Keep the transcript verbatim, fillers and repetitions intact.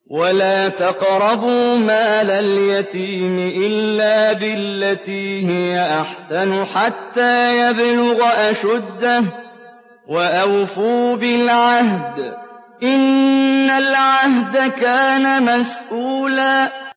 وَلَا تَقْرَبُوا مَالَ الْيَتِيمِ إِلَّا بِالَّتِي هِيَ أَحْسَنُ حَتَّىٰ يَبْلُغَ أَشُدَّهُ ۖ وَأَوْفُوا بِالْعَهْدِ ۖ إِنَّ الْعَهْدَ كَانَ مَسْئُولًا